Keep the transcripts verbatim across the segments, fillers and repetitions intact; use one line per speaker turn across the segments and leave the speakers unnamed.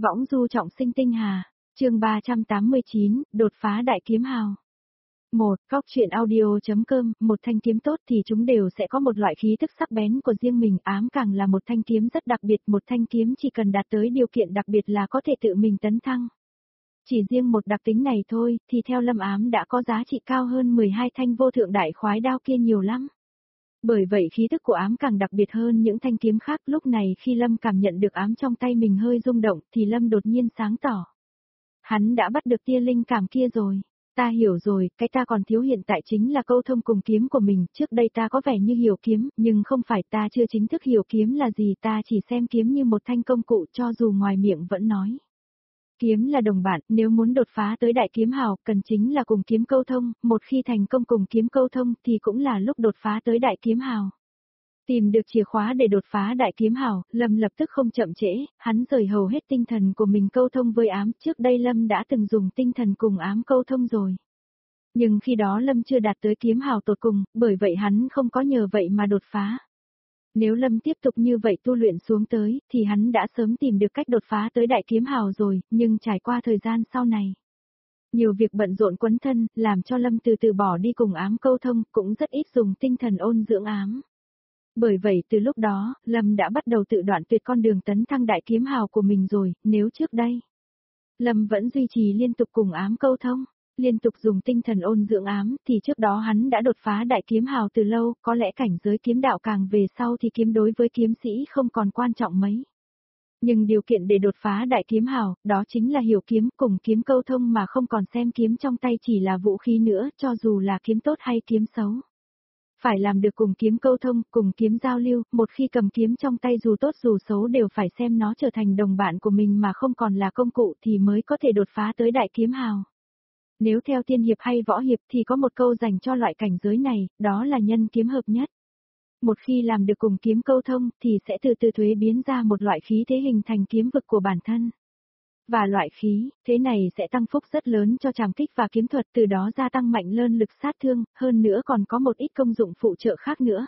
Võng du trọng sinh tinh hà, chương ba trăm tám mươi chín, đột phá đại kiếm hào. một. Góc truyện audio.com, một thanh kiếm tốt thì chúng đều sẽ có một loại khí tức sắc bén của riêng mình, ám càng là một thanh kiếm rất đặc biệt, một thanh kiếm chỉ cần đạt tới điều kiện đặc biệt là có thể tự mình tấn thăng. Chỉ riêng một đặc tính này thôi, thì theo Lâm Ám đã có giá trị cao hơn mười hai thanh vô thượng đại khoái đao kia nhiều lắm. Bởi vậy khí tức của ám càng đặc biệt hơn những thanh kiếm khác. Lúc này khi Lâm cảm nhận được ám trong tay mình hơi rung động, thì Lâm đột nhiên sáng tỏ. Hắn đã bắt được tia linh cảm kia rồi. Ta hiểu rồi, cái ta còn thiếu hiện tại chính là câu thông cùng kiếm của mình. Trước đây ta có vẻ như hiểu kiếm, nhưng không phải, ta chưa chính thức hiểu kiếm là gì, ta chỉ xem kiếm như một thanh công cụ, cho dù ngoài miệng vẫn nói. Kiếm là đồng bạn, nếu muốn đột phá tới đại kiếm hào, cần chính là cùng kiếm câu thông, một khi thành công cùng kiếm câu thông thì cũng là lúc đột phá tới đại kiếm hào. Tìm được chìa khóa để đột phá đại kiếm hào, Lâm lập tức không chậm trễ, hắn rời hầu hết tinh thần của mình câu thông với ám, trước đây Lâm đã từng dùng tinh thần cùng ám câu thông rồi. Nhưng khi đó Lâm chưa đạt tới kiếm hào tột cùng, bởi vậy hắn không có nhờ vậy mà đột phá. Nếu Lâm tiếp tục như vậy tu luyện xuống tới, thì hắn đã sớm tìm được cách đột phá tới đại kiếm hào rồi, nhưng trải qua thời gian sau này. Nhiều việc bận rộn quấn thân, làm cho Lâm từ từ bỏ đi cùng ám câu thông, cũng rất ít dùng tinh thần ôn dưỡng ám. Bởi vậy từ lúc đó, Lâm đã bắt đầu tự đoạn tuyệt con đường tấn thăng đại kiếm hào của mình rồi, nếu trước đây. Lâm vẫn duy trì liên tục cùng ám câu thông. Liên tục dùng tinh thần ôn dưỡng ám, thì trước đó hắn đã đột phá đại kiếm hào từ lâu, có lẽ cảnh giới kiếm đạo càng về sau thì kiếm đối với kiếm sĩ không còn quan trọng mấy. Nhưng điều kiện để đột phá đại kiếm hào, đó chính là hiểu kiếm cùng kiếm câu thông mà không còn xem kiếm trong tay chỉ là vũ khí nữa, cho dù là kiếm tốt hay kiếm xấu. Phải làm được cùng kiếm câu thông, cùng kiếm giao lưu, một khi cầm kiếm trong tay dù tốt dù xấu đều phải xem nó trở thành đồng bạn của mình mà không còn là công cụ thì mới có thể đột phá tới đại kiếm hào. Nếu theo tiên hiệp hay võ hiệp thì có một câu dành cho loại cảnh giới này, đó là nhân kiếm hợp nhất. Một khi làm được cùng kiếm câu thông thì sẽ từ từ thuế biến ra một loại khí thế hình thành kiếm vực của bản thân. Và loại khí thế này sẽ tăng phúc rất lớn cho trảm kích và kiếm thuật, từ đó gia tăng mạnh lên lực sát thương, hơn nữa còn có một ít công dụng phụ trợ khác nữa.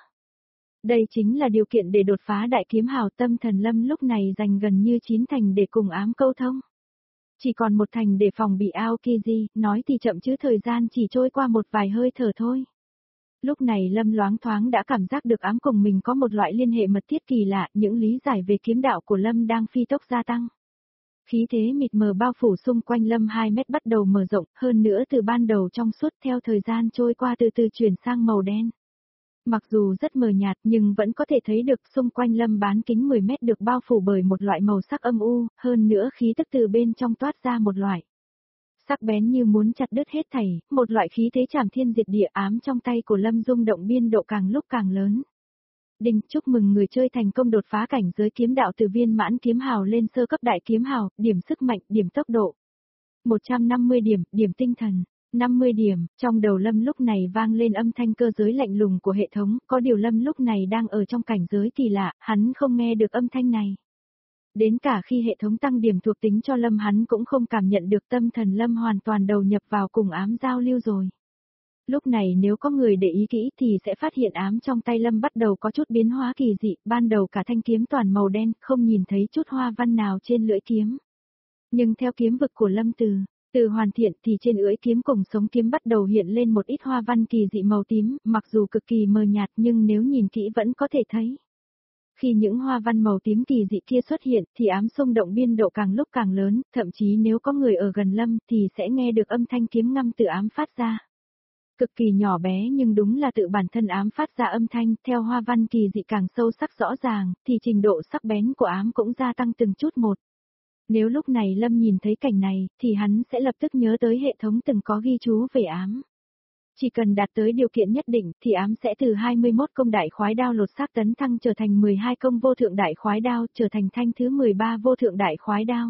Đây chính là điều kiện để đột phá đại kiếm hào. Tâm thần Lâm lúc này dành gần như chín thành để cùng ám câu thông. Chỉ còn một thành để phòng bị Aokiji, nói thì chậm chứ thời gian chỉ trôi qua một vài hơi thở thôi. Lúc này Lâm loáng thoáng đã cảm giác được ám cùng mình có một loại liên hệ mật thiết kỳ lạ, những lý giải về kiếm đạo của Lâm đang phi tốc gia tăng. Khí thế mịt mờ bao phủ xung quanh Lâm hai mét bắt đầu mở rộng, hơn nữa từ ban đầu trong suốt theo thời gian trôi qua từ từ chuyển sang màu đen. Mặc dù rất mờ nhạt nhưng vẫn có thể thấy được xung quanh Lâm bán kính mười mét được bao phủ bởi một loại màu sắc âm u, hơn nữa khí tức từ bên trong toát ra một loại sắc bén như muốn chặt đứt hết thảy, một loại khí thế trảm thiên diệt địa. Ám trong tay của Lâm rung động biên độ càng lúc càng lớn. Đinh, chúc mừng người chơi thành công đột phá cảnh giới kiếm đạo từ viên mãn kiếm hào lên sơ cấp đại kiếm hào, điểm sức mạnh, điểm tốc độ. một trăm năm mươi điểm, điểm tinh thần. năm mươi điểm, trong đầu Lâm lúc này vang lên âm thanh cơ giới lạnh lùng của hệ thống, có điều Lâm lúc này đang ở trong cảnh giới kỳ lạ, hắn không nghe được âm thanh này. Đến cả khi hệ thống tăng điểm thuộc tính cho Lâm hắn cũng không cảm nhận được, tâm thần Lâm hoàn toàn đầu nhập vào cùng ám giao lưu rồi. Lúc này nếu có người để ý kỹ thì sẽ phát hiện ám trong tay Lâm bắt đầu có chút biến hóa kỳ dị, ban đầu cả thanh kiếm toàn màu đen, không nhìn thấy chút hoa văn nào trên lưỡi kiếm. Nhưng theo kiếm vực của Lâm từ Từ hoàn thiện thì trên lưỡi kiếm cùng sống kiếm bắt đầu hiện lên một ít hoa văn kỳ dị màu tím, mặc dù cực kỳ mờ nhạt nhưng nếu nhìn kỹ vẫn có thể thấy. Khi những hoa văn màu tím kỳ dị kia xuất hiện thì ám xung động biên độ càng lúc càng lớn, thậm chí nếu có người ở gần Lâm thì sẽ nghe được âm thanh kiếm ngâm từ ám phát ra. Cực kỳ nhỏ bé nhưng đúng là tự bản thân ám phát ra âm thanh, theo hoa văn kỳ dị càng sâu sắc rõ ràng thì trình độ sắc bén của ám cũng gia tăng từng chút một. Nếu lúc này Lâm nhìn thấy cảnh này, thì hắn sẽ lập tức nhớ tới hệ thống từng có ghi chú về ám. Chỉ cần đạt tới điều kiện nhất định, thì ám sẽ từ hai mươi mốt công đại khoái đao lột xác tấn thăng trở thành mười hai công vô thượng đại khoái đao, trở thành thanh thứ mười ba vô thượng đại khoái đao.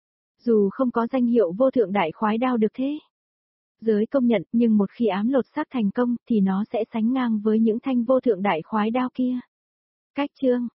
Dù không có danh hiệu vô thượng đại khoái đao được thế giới công nhận, nhưng một khi ám lột xác thành công, thì nó sẽ sánh ngang với những thanh vô thượng đại khoái đao kia. Cách chương,